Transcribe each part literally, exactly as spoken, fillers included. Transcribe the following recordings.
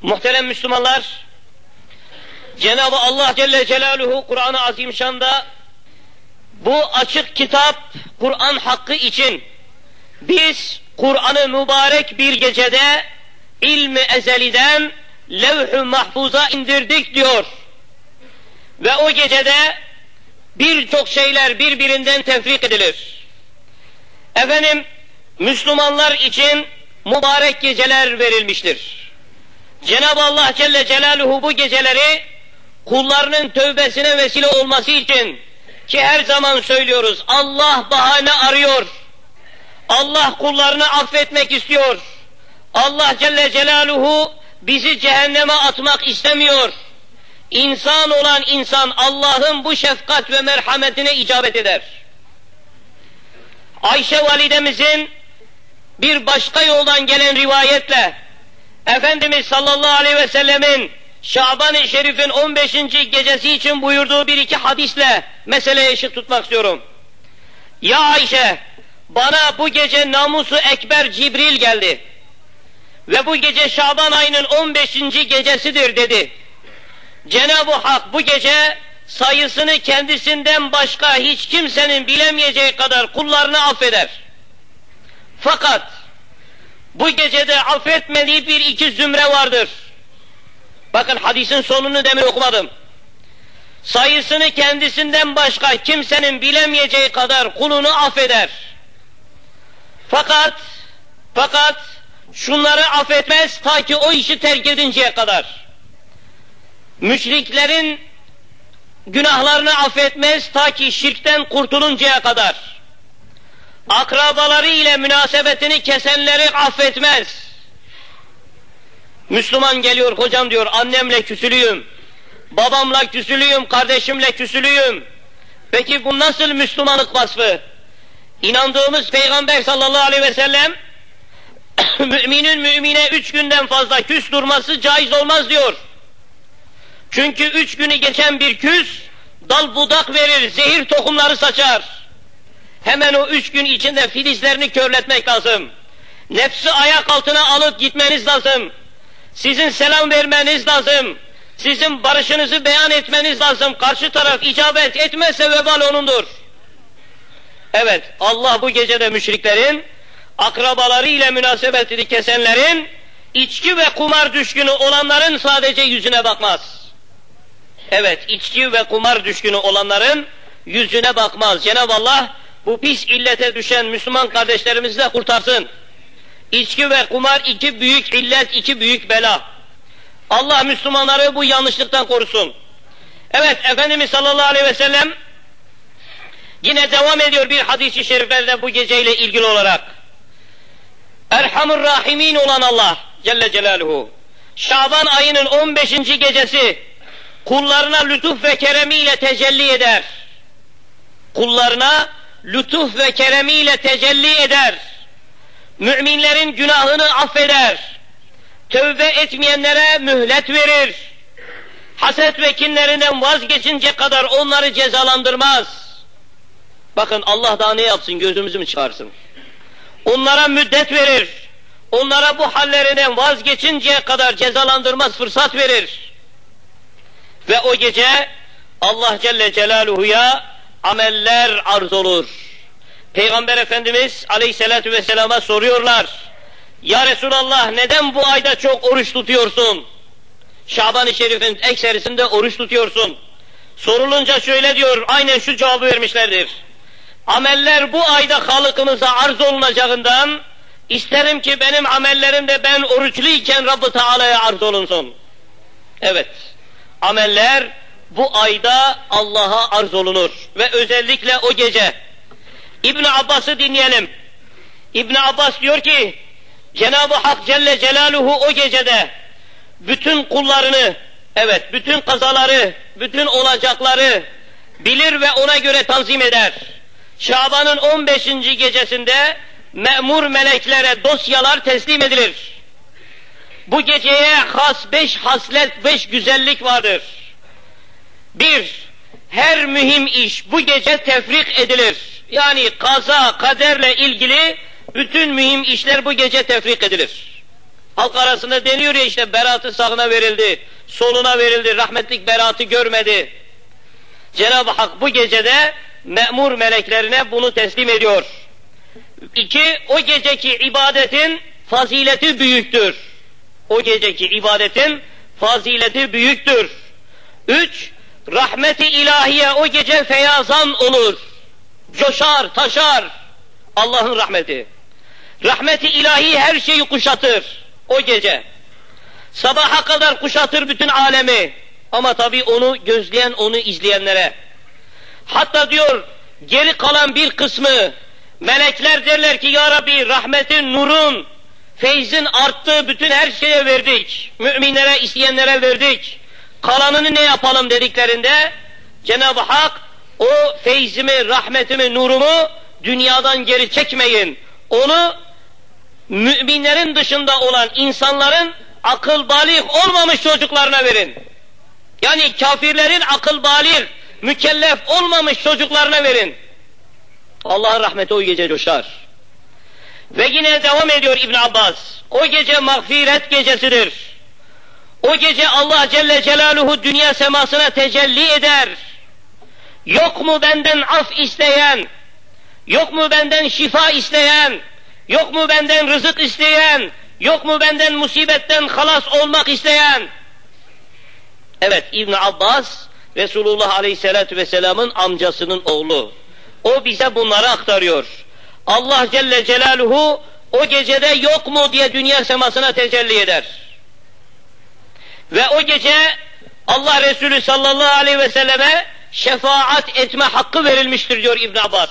Muhterem Müslümanlar, Cenab-ı Allah Celle Celaluhu Kur'an-ı Azimşan'da bu açık kitap Kur'an hakkı için biz Kur'an'ı mübarek bir gecede ilmi ezeliden levh-ü mahfuza indirdik diyor. Ve o gecede birçok şeyler birbirinden tefrik edilir. Efendim, Müslümanlar için mübarek geceler verilmiştir. Cenab-ı Allah Celle Celaluhu bu geceleri kullarının tövbesine vesile olması için, ki her zaman söylüyoruz, Allah bahane arıyor. Allah kullarını affetmek istiyor. Allah Celle Celaluhu bizi cehenneme atmak istemiyor. İnsan olan insan Allah'ın bu şefkat ve merhametine icabet eder. Ayşe validemizin bir başka yoldan gelen rivayetle Efendimiz sallallahu aleyhi ve sellemin Şaban-ı Şerif'in on beşinci gecesi için buyurduğu bir iki hadisle meseleye ışık tutmak istiyorum. Ya Ayşe, bana bu gece namusu ekber Cibril geldi ve bu gece Şaban ayının on beşinci gecesidir dedi. Cenab-ı Hak bu gece sayısını kendisinden başka hiç kimsenin bilemeyeceği kadar kullarını affeder. Fakat bu gecede affetmediği bir iki zümre vardır. Bakın hadisin sonunu demin okumadım. Sayısını kendisinden başka kimsenin bilemeyeceği kadar kulunu affeder. Fakat, fakat şunları affetmez ta ki o işi terk edinceye kadar. Müşriklerin günahlarını affetmez ta ki şirkten kurtuluncaya kadar. Akrabaları ile münasebetini kesenleri affetmez. Müslüman geliyor, hocam diyor, annemle küsülüyüm, babamla küsülüyüm, kardeşimle küsülüyüm. Peki bu nasıl Müslümanlık vasfı? İnandığımız Peygamber sallallahu aleyhi ve sellem müminin mümine üç günden fazla küs durması caiz olmaz diyor. Çünkü üç günü geçen bir küs dal budak verir, zehir tohumları saçar. Hemen o üç gün içinde filizlerini körletmek lazım. Nefsi ayak altına alıp gitmeniz lazım. Sizin selam vermeniz lazım. Sizin barışınızı beyan etmeniz lazım. Karşı taraf icabet etmezse vebal onundur. Evet, Allah bu gecede müşriklerin, akrabaları ile münasebetini kesenlerin, içki ve kumar düşkünü olanların sadece yüzüne bakmaz. Evet, içki ve kumar düşkünü olanların yüzüne bakmaz. Cenab-ı Allah bu pis illete düşen Müslüman kardeşlerimizi de kurtarsın. İçki ve kumar iki büyük illet, iki büyük bela. Allah Müslümanları bu yanlışlıktan korusun. Evet, Efendimiz sallallahu aleyhi ve sellem yine devam ediyor bir hadis-i şeriflerde bu geceyle ilgili olarak. Erhamur Rahimin olan Allah Celle Celaluhu, Şaban ayının on beşinci gecesi kullarına lütuf ve keremiyle tecelli eder. Kullarına lütuf ve keremiyle tecelli eder. Müminlerin günahını affeder. Tövbe etmeyenlere mühlet verir. Haset ve kinlerinden vazgeçince kadar onları cezalandırmaz. Bakın Allah daha ne yapsın, gözümüzü mü çıkarsın? Onlara müddet verir. Onlara bu hallerinden vazgeçinceye kadar cezalandırmaz, fırsat verir. Ve o gece Allah Celle Celaluhu'ya ameller arz olur. Peygamber Efendimiz Aleyhisselatü Vesselam'a soruyorlar. Ya Resulallah, neden bu ayda çok oruç tutuyorsun? Şaban-ı Şerif'in ekserisinde oruç tutuyorsun. Sorulunca şöyle diyor, aynen şu cevabı vermişlerdir. Ameller bu ayda halkımıza arz olunacağından isterim ki benim amellerim de ben oruçluyken Rabb-ı Teala'ya arz olunsun. Evet, ameller bu ayda Allah'a arz olunur ve özellikle o gece. İbn Abbas'ı dinleyelim. İbn Abbas diyor ki, Cenab-ı Hak Celle Celaluhu o gecede bütün kullarını, evet bütün kazaları, bütün olacakları bilir ve ona göre tanzim eder. Şaban'ın on beşinci gecesinde memur meleklere dosyalar teslim edilir. Bu geceye has beş haslet, beş güzellik vardır. Bir, her mühim iş bu gece tefrik edilir. Yani kaza, kaderle ilgili bütün mühim işler bu gece tefrik edilir. Halk arasında deniyor ya işte beratı sağına verildi, soluna verildi, rahmetlik beratı görmedi. Cenab-ı Hak bu gecede me'mur meleklerine bunu teslim ediyor. İki, o geceki ibadetin fazileti büyüktür. O geceki ibadetin fazileti büyüktür. Üç, rahmeti ilahiye o gece feyazan olur. Coşar, taşar Allah'ın rahmeti. Rahmeti ilahi her şeyi kuşatır o gece. Sabaha kadar kuşatır bütün alemi. Ama tabii onu gözleyen, onu izleyenlere. Hatta diyor, geri kalan bir kısmı, melekler derler ki, Ya Rabbi rahmetin, nurun, feyzin arttığı bütün her şeye verdik. Müminlere, isteyenlere verdik. Kalanını ne yapalım dediklerinde, Cenab-ı Hak, o feyzimi, rahmetimi, nurumu dünyadan geri çekmeyin. Onu müminlerin dışında olan insanların akıl balik olmamış çocuklarına verin. Yani kafirlerin akıl balik, mükellef olmamış çocuklarına verin. Allah'ın rahmeti o gece coşar. Ve yine devam ediyor İbn Abbas. O gece mağfiret gecesidir. O gece Allah Celle Celaluhu dünya semasına tecelli eder. Yok mu benden af isteyen, yok mu benden şifa isteyen, yok mu benden rızık isteyen, yok mu benden musibetten halas olmak isteyen? Evet, İbn Abbas, Resulullah Aleyhisselatü Vesselam'ın amcasının oğlu. O bize bunları aktarıyor. Allah Celle Celaluhu o gecede yok mu diye dünya semasına tecelli eder. Ve o gece Allah Resulü sallallahu aleyhi ve selleme şefaat etme hakkı verilmiştir diyor İbn Abbas.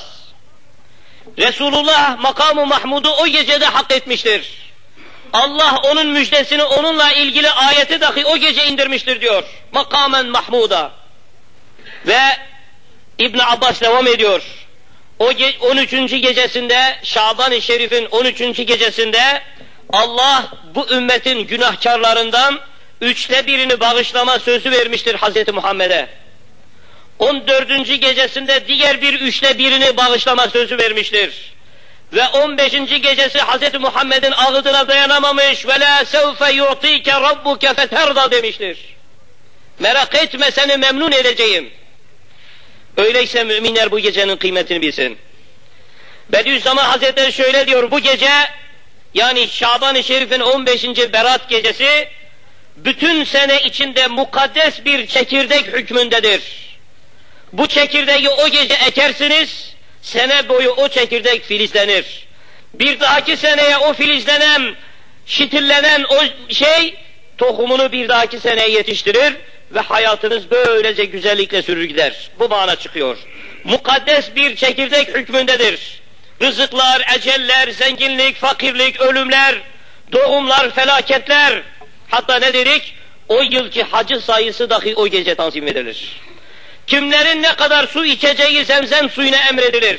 Resulullah makamı Mahmud'u o gecede hak etmiştir. Allah onun müjdesini, onunla ilgili ayeti dahi o gece indirmiştir diyor. Makamen Mahmud'a. Ve İbn Abbas devam ediyor. O on üçüncü gecesinde, Şaban-ı Şerif'in on üçüncü gecesinde Allah bu ümmetin günahkarlarından üçte birini bağışlama sözü vermiştir Hazreti Muhammed'e. on dördüncü gecesinde diğer bir üçte birini bağışlama sözü vermiştir. Ve on beşinci gecesi Hazreti Muhammed'in ağıdına dayanamamış ve la sevfe yu'tike rabbuke feterda demiştir. Merak etme, seni memnun edeceğim. Öyleyse müminler bu gecenin kıymetini bilsin. Bediüzzaman Hazretleri şöyle diyor, bu gece yani Şaban-ı Şerif'in on beşinci Berat gecesi bütün sene içinde mukaddes bir çekirdek hükmündedir. Bu çekirdeği o gece ekersiniz, sene boyu o çekirdek filizlenir. Bir dahaki seneye o filizlenen, şitillenen o şey tohumunu bir dahaki seneye yetiştirir ve hayatınız böylece güzellikle sürür gider. Bu mana çıkıyor. Mukaddes bir çekirdek hükmündedir. Rızıklar, eceller, zenginlik, fakirlik, ölümler, doğumlar, felaketler, hatta ne dedik? O yılki hacı sayısı dahi o gece tanzim edilir. Kimlerin ne kadar su içeceği zemzem suyuna emredilir.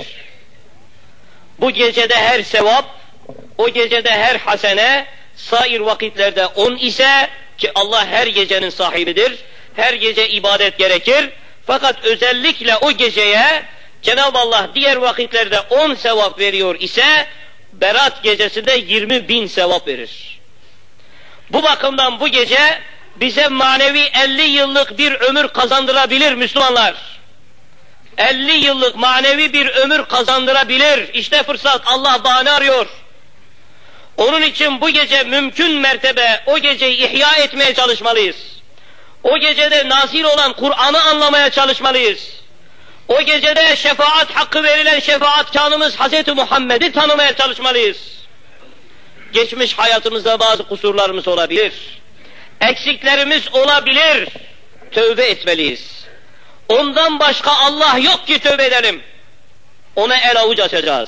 Bu gecede her sevap, o gecede her hasene, sair vakitlerde on ise ki Allah her gecenin sahibidir, her gece ibadet gerekir. Fakat özellikle o geceye Cenab-ı Allah diğer vakitlerde on sevap veriyor ise Berat gecesinde yirmi bin sevap verir. Bu bakımdan bu gece bize manevi elli yıllık bir ömür kazandırabilir Müslümanlar. elli yıllık manevi bir ömür kazandırabilir. İşte fırsat, Allah bahane arıyor. Onun için bu gece mümkün mertebe o geceyi ihya etmeye çalışmalıyız. O gecede nazil olan Kur'an'ı anlamaya çalışmalıyız. O gecede şefaat hakkı verilen şefaatkanımız Hazreti Muhammed'i tanımaya çalışmalıyız. Geçmiş hayatımızda bazı kusurlarımız olabilir. Eksiklerimiz olabilir. Tövbe etmeliyiz. Ondan başka Allah yok ki tövbe edelim. Ona el avuç açacağız.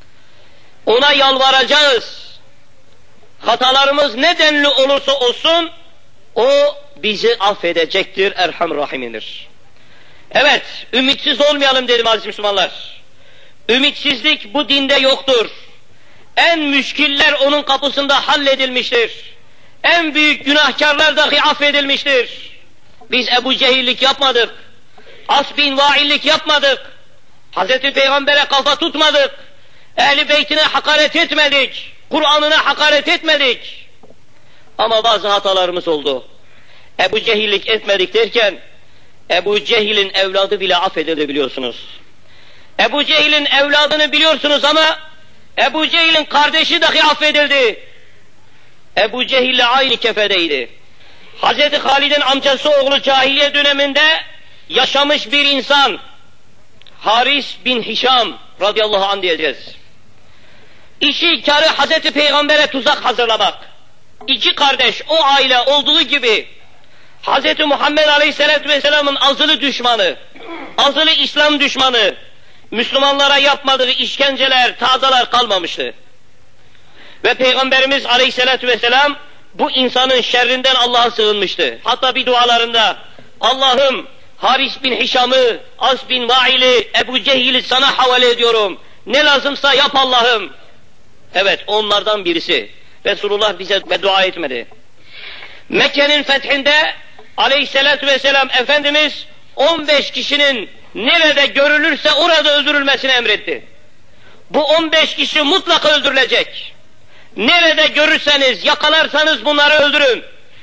Ona yalvaracağız. Hatalarımız ne denli olursa olsun o bizi affedecektir, Erham Rahim'indir. Evet, ümitsiz olmayalım dedim aziz Müslümanlar. Ümitsizlik bu dinde yoktur. En müşkiller onun kapısında halledilmiştir. En büyük günahkarlar dahi affedilmiştir. Biz Ebu Cehillik yapmadık. As bin Vaillik yapmadık. Hazreti Peygamber'e kafa tutmadık. Ehl-i Beytine hakaret etmedik. Kur'an'ına hakaret etmedik. Ama bazı hatalarımız oldu. Ebu Cehillik etmedik derken, Ebu Cehil'in evladı bile affedildi biliyorsunuz. Ebu Cehil'in evladını biliyorsunuz ama Ebu Cehil'in kardeşi dahi affedildi. Ebu Cehil'le aynı kefedeydi. Hazreti Halid'in amcası oğlu cahiliye döneminde yaşamış bir insan, Haris bin Hişam radıyallahu anh diyeceğiz. İşi karı Hazreti Peygamber'e tuzak hazırlamak. İki kardeş o aile olduğu gibi Hazreti Muhammed Aleyhisselatü Vesselam'ın azılı düşmanı, azılı İslam düşmanı, Müslümanlara yapmadığı işkenceler, tazalar kalmamıştı. Ve Peygamberimiz Aleyhisselatü Vesselam bu insanın şerrinden Allah'a sığınmıştı. Hatta bir dualarında Allah'ım Haris bin Hişam'ı, As bin Vail'i, Ebu Cehil'i sana havale ediyorum. Ne lazımsa yap Allah'ım. Evet, onlardan birisi. Resulullah bize beddua etmedi. Mekke'nin fethinde Aleyhisselatü Vesselam Efendimiz on beş kişinin nerede görülürse orada öldürülmesini emretti. Bu on beş kişi mutlaka öldürülecek. Nerede görürseniz, yakalarsanız bunları öldürün.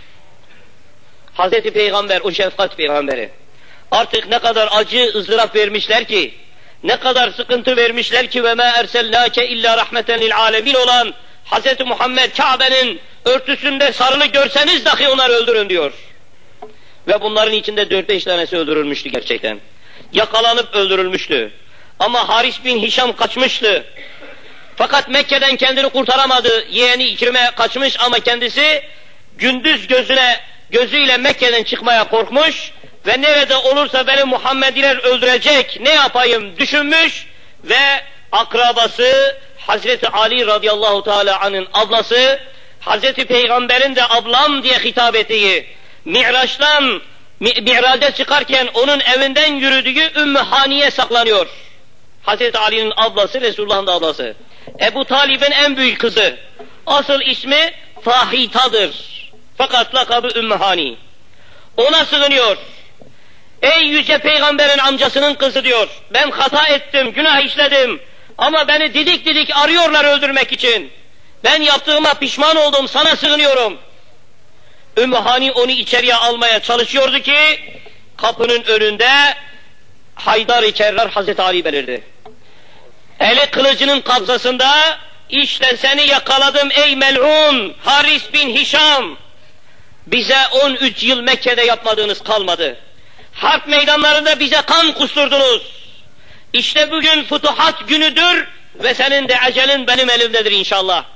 Hazreti Peygamber, o şefkat peygamberi, artık ne kadar acı, ızdırap vermişler ki, ne kadar sıkıntı vermişler ki ve mâ ersellâke illâ rahmeten lil âlemin olan Hazreti Muhammed Kabe'nin örtüsünde sarılı görseniz dahi onları öldürün diyor. Ve bunların içinde dört beş tanesi öldürülmüştü gerçekten. Yakalanıp öldürülmüştü. Ama Haris bin Hişam kaçmıştı. Fakat Mekke'den kendini kurtaramadı. Yeğeni İkrim'e kaçmış ama kendisi gündüz gözüne gözüyle Mekke'den çıkmaya korkmuş ve nerede olursa beni Muhammediler öldürecek, ne yapayım düşünmüş ve akrabası Hazreti Ali radıyallahu teala anh'ın ablası, Hazreti Peygamber'in de ablam diye hitap ettiği, Mi'raç'tan Mi'raç'a çıkarken onun evinden yürüdüğü Ümmü Haniye saklanıyor. Hazreti Ali'nin ablası, Resulullah'ın da ablası. Ebu Talib'in en büyük kızı. Asıl ismi Fahita'dır. Fakat lakabı Ümmü Hani. Ona sığınıyor. Ey yüce peygamberin amcasının kızı diyor. Ben hata ettim, günah işledim. Ama beni didik didik arıyorlar öldürmek için. Ben yaptığıma pişman oldum, sana sığınıyorum. Ümmü Hani onu içeriye almaya çalışıyordu ki kapının önünde Haydar-ı Kerrar Hazreti Ali belirdi. Eli kılıcının kabzasında, işte seni yakaladım ey mel'un Haris bin Hişam. Bize on üç yıl Mekke'de yapmadığınız kalmadı. Harp meydanlarında bize kan kusturdunuz. İşte bugün fütuhat günüdür ve senin de ecelin benim elimdedir inşallah.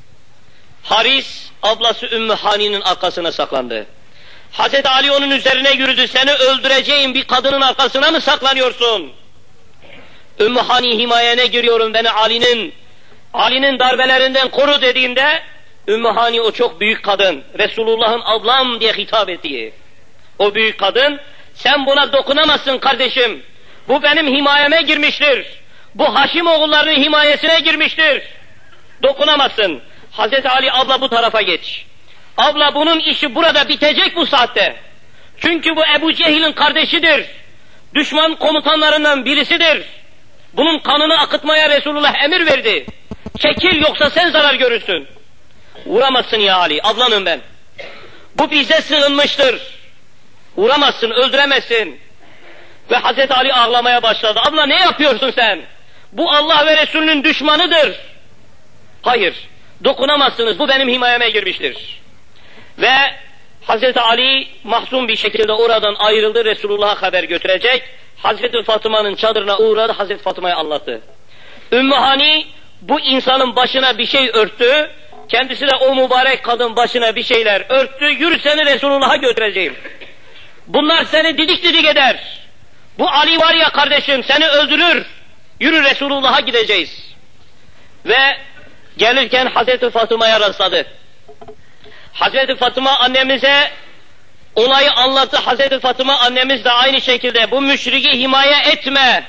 Haris, ablası Ümmü Hani'nin arkasına saklandı. Hazreti Ali onun üzerine yürüdü. Seni öldüreceğim bir kadının arkasına mı saklanıyorsun? Ümmü Hani himayene giriyorum, beni Ali'nin Ali'nin darbelerinden koru dediğinde Ümmü Hani o çok büyük kadın, Resulullah'ın ablam diye hitap ettiği o büyük kadın, sen buna dokunamazsın kardeşim. Bu benim himayeme girmiştir. Bu Haşim oğullarının himayesine girmiştir. Dokunamazsın. Hazreti Ali abla bu tarafa geç. Abla bunun işi burada bitecek bu saatte. Çünkü bu Ebu Cehil'in kardeşidir. Düşman komutanlarından birisidir. Bunun kanını akıtmaya Resulullah emir verdi. Çekil yoksa sen zarar görürsün. Vuramazsın ya Ali, ablanım ben. Bu bize sığınmıştır. Vuramazsın, öldüremezsin. Ve Hazreti Ali ağlamaya başladı. Abla ne yapıyorsun sen? Bu Allah ve Resulünün düşmanıdır. Hayır, dokunamazsınız, bu benim himayeme girmiştir. Ve Hazreti Ali mahzun bir şekilde oradan ayrıldı, Resulullah'a haber götürecek. Hazreti Fatıma'nın çadırına uğradı, Hazreti Fatıma'ya anlattı. Ümmü Hani bu insanın başına bir şey örttü, kendisi de o mübarek kadın başına bir şeyler örttü, yürü seni Resulullah'a götüreceğim. Bunlar seni didik didik eder. Bu Ali var ya kardeşim seni öldürür, yürü Resulullah'a gideceğiz. Ve gelirken Hazreti Fatıma'ya rastladı. Hazreti Fatıma annemize olayı anlattı. Hazreti Fatıma annemiz de aynı şekilde bu müşriki himaye etme.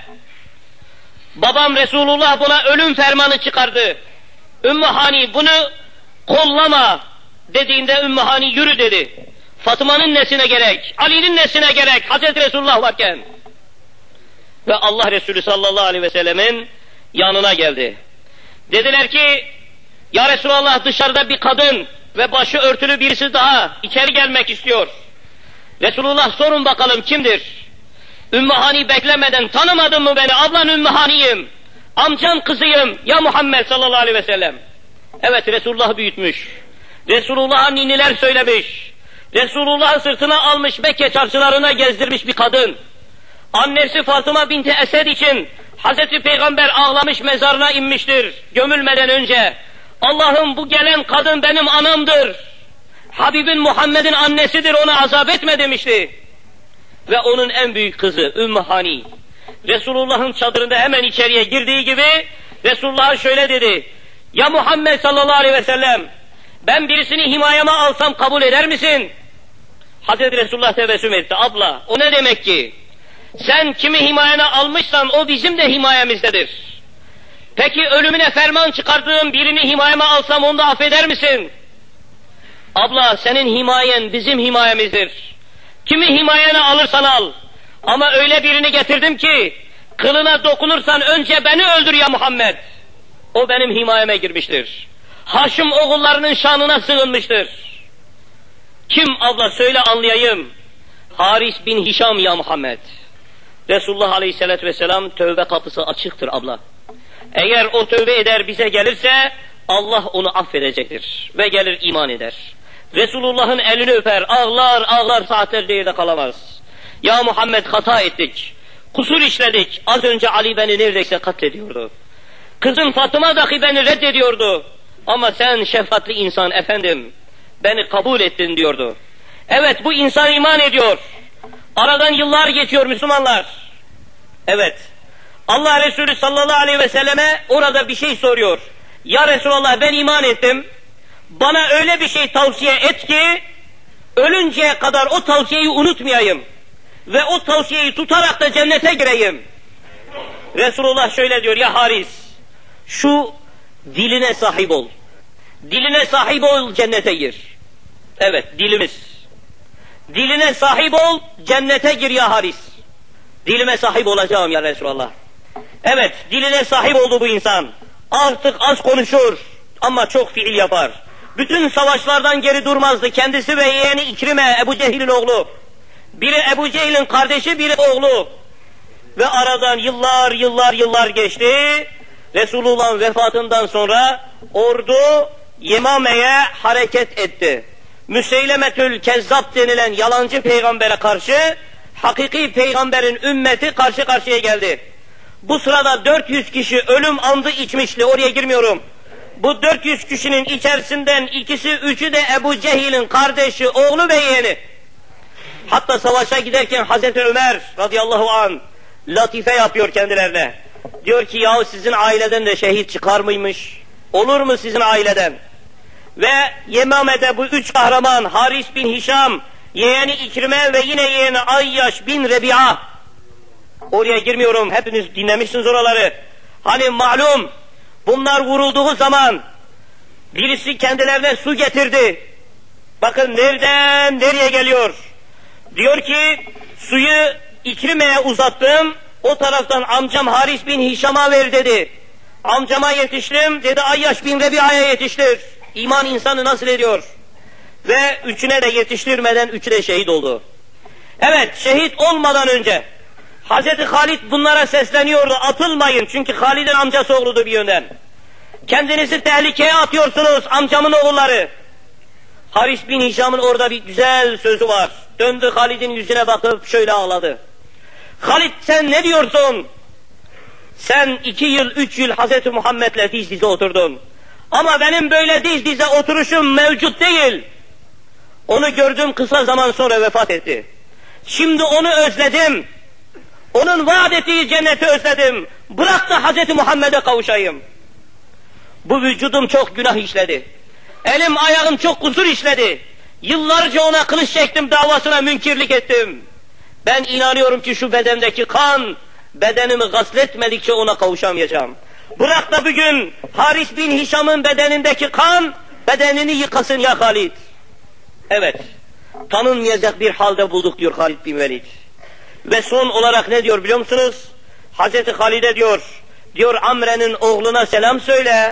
Babam Resulullah buna ölüm fermanı çıkardı. Ümmü Hani bunu kollama dediğinde Ümmü Hani yürü dedi. Fatıma'nın nesine gerek, Ali'nin nesine gerek, Hazreti Resulullah varken. Ve Allah Resulü sallallahu aleyhi ve sellemin yanına geldi. Dediler ki, ya Resulallah dışarıda bir kadın ve başı örtülü birisi daha içeri gelmek istiyor. Resulullah sorun bakalım kimdir? Ümmü Hani beklemeden, tanımadın mı beni? Ablan Ümmü Hani'yim, amcan kızıyım ya Muhammed sallallahu aleyhi ve sellem. Evet, Resulullah büyütmüş. Resulullah'a ninniler söylemiş. Resulullah'ı sırtına almış, Mekke çarşılarına gezdirmiş bir kadın. Annesi Fatıma binti Esed için Hazreti Peygamber ağlamış, mezarına inmiştir gömülmeden önce. Allah'ım, bu gelen kadın benim anamdır. Habibin Muhammed'in annesidir, ona azap etme demişti. Ve onun en büyük kızı Ümmü Hani, Resulullah'ın çadırında hemen içeriye girdiği gibi Resulullah'a şöyle dedi: ya Muhammed sallallahu aleyhi ve sellem, ben birisini himayeme alsam kabul eder misin? Hazreti Resulullah tebessüm etti. Abla, o ne demek ki? Sen kimi himayene almışsan o bizim de himayemizdedir. Peki ölümüne ferman çıkardığım birini himayeme alsam onu da affeder misin? Abla, senin himayen bizim himayemizdir. Kimi himayene alırsan al. Ama öyle birini getirdim ki kılına dokunursan önce beni öldür ya Muhammed. O benim himayeme girmiştir. Haşim oğullarının şanına sığınmıştır. Kim abla, söyle anlayayım. Haris bin Hişam ya Muhammed. Resulullah aleyhissalatü vesselam, tövbe kapısı açıktır abla. Eğer o tövbe eder bize gelirse Allah onu affedecektir ve gelir iman eder. Resulullah'ın elini öper, ağlar ağlar, saatlerce yerde kalamaz. Ya Muhammed, hata ettik, kusur işledik. Az önce Ali beni neredeyse katlediyordu. Kızım Fatıma dahi beni reddediyordu. Ama sen şefkatli insan efendim, beni kabul ettin diyordu. Evet, bu insan iman ediyor. Aradan yıllar geçiyor Müslümanlar. Evet, Allah Resulü sallallahu aleyhi ve selleme orada bir şey soruyor. Ya Resulallah, ben iman ettim. Bana öyle bir şey tavsiye et ki ölünceye kadar o tavsiyeyi unutmayayım ve o tavsiyeyi tutarak da cennete gireyim. Resulullah şöyle diyor: ya Haris, şu diline sahip ol. Diline sahip ol, cennete gir. Evet, dilimiz. Diline sahip ol, cennete gir ya Haris. Dilime sahip olacağım ya Resulallah. Evet, diline sahip oldu bu insan. Artık az konuşur ama çok fiil yapar. Bütün savaşlardan geri durmazdı. Kendisi ve yeğeni İkrime, Ebu Cehil'in oğlu. Biri Ebu Cehil'in kardeşi, biri oğlu. Ve aradan yıllar yıllar yıllar geçti. Resulullah'ın vefatından sonra ordu Yemame'ye hareket etti. Müseylemetül Kezzab denilen yalancı peygambere karşı hakiki peygamberin ümmeti karşı karşıya geldi. Bu sırada dört yüz kişi ölüm andı içmişti, oraya girmiyorum. Bu dört yüz kişinin içerisinden ikisi üçü de Ebu Cehil'in kardeşi, oğlu ve yeğeni. Hatta savaşa giderken Hazreti Ömer radıyallahu anh latife yapıyor kendilerine. Diyor ki, yahu sizin aileden de şehit çıkar mıymış? Olur mu sizin aileden? Ve Yemame'de bu üç kahraman, Haris bin Hişam, yeğeni İkrime ve yine yeğeni Ayyaş bin Rebi'a. Oraya girmiyorum, hepiniz dinlemişsiniz oraları. Hani malum, bunlar vurulduğu zaman birisi kendilerine su getirdi. Bakın nereden nereye geliyor. Diyor ki, suyu İkrime'ye uzattım, o taraftan amcam Haris bin Hişam'a ver dedi. Amcama yetiştim, dedi Ayyaş bin Rebi'a'ya yetiştir. İman insanı nasıl ediyor? Ve üçüne de yetiştirmeden üçü de şehit oldu. Evet, şehit olmadan önce Hazreti Halid bunlara sesleniyordu, atılmayın, çünkü Halid'in amcası oğludu bir yönden. Kendinizi tehlikeye atıyorsunuz amcamın oğulları. Haris bin Hişam'ın orada bir güzel sözü var. Döndü Halid'in yüzüne bakıp şöyle ağladı. Halid, sen ne diyorsun? Sen iki yıl, üç yıl Hazreti Muhammed'le diz dize oturdun. Ama benim böyle diz dize oturuşum mevcut değil. Onu gördüm, kısa zaman sonra vefat etti. Şimdi onu özledim. Onun vaat ettiği cenneti özledim. Bırak da Hazreti Muhammed'e kavuşayım. Bu vücudum çok günah işledi. Elim ayağım çok kusur işledi. Yıllarca ona kılıç çektim, davasına münkirlik ettim. Ben inanıyorum ki şu bedendeki kan, bedenimi gasletmedikçe ona kavuşamayacağım. Bırak da bugün Haris bin Hişam'ın bedenindeki kan, bedenini yıkasın ya Halid. Evet, tanınmayacak bir halde bulduk diyor Halid bin Velid. Ve son olarak ne diyor biliyor musunuz? Hazreti Halid'e diyor, diyor Amre'nin oğluna selam söyle,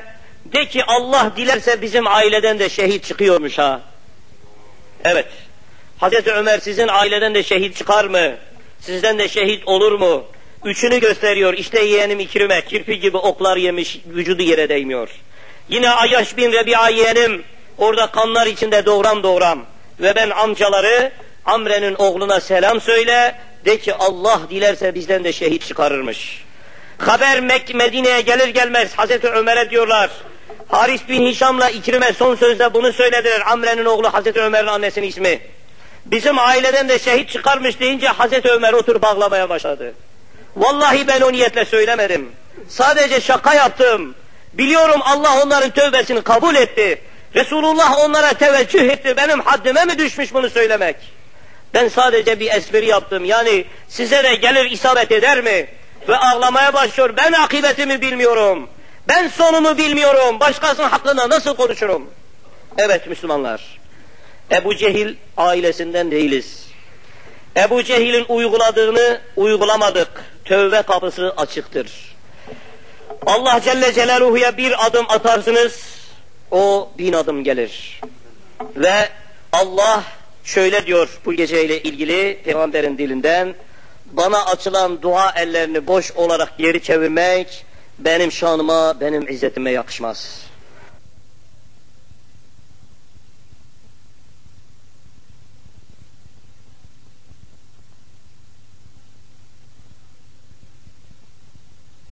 De ki Allah dilerse bizim aileden de şehit çıkıyormuş ha. Evet. Hazreti Ömer sizin aileden de şehit çıkar mı? Sizden de şehit olur mu? Üçünü gösteriyor. İşte yeğenim İkrime, kirpi gibi oklar yemiş, vücudu yere değmiyor. Yine Ayyaş bin Rebi'a yeğenim, orada kanlar içinde doğram doğram. Ve ben amcaları, Amre'nin oğluna selam söyle, de ki Allah dilerse bizden de şehit çıkarırmış. Haber Medine'ye gelir gelmez Hazreti Ömer'e diyorlar. Haris bin Hişam'la İkrime son sözde bunu söylediler. Amre'nin oğlu Hazreti Ömer'in annesinin ismi. Bizim aileden de şehit çıkarmış deyince Hazreti Ömer oturup ağlamaya başladı. Vallahi ben o niyetle söylemedim. Sadece şaka yaptım. Biliyorum Allah onların tövbesini kabul etti. Resulullah onlara teveccüh etti. Benim haddime mi düşmüş bunu söylemek? Ben sadece bir espri yaptım. Yani size de gelir isabet eder mi? Ve ağlamaya başlıyor. Ben akıbetimi bilmiyorum. Ben sonumu bilmiyorum. Başkasının hakkında nasıl konuşurum? Evet Müslümanlar. Ebu Cehil ailesinden değiliz. Ebu Cehil'in uyguladığını uygulamadık. Tövbe kapısı açıktır. Allah Celle Celaluhu'ya bir adım atarsınız, o bin adım gelir. Ve Allah şöyle diyor bu geceyle ilgili Peygamberin dilinden: bana açılan dua ellerini boş olarak geri çevirmek benim şanıma, benim izzetime yakışmaz.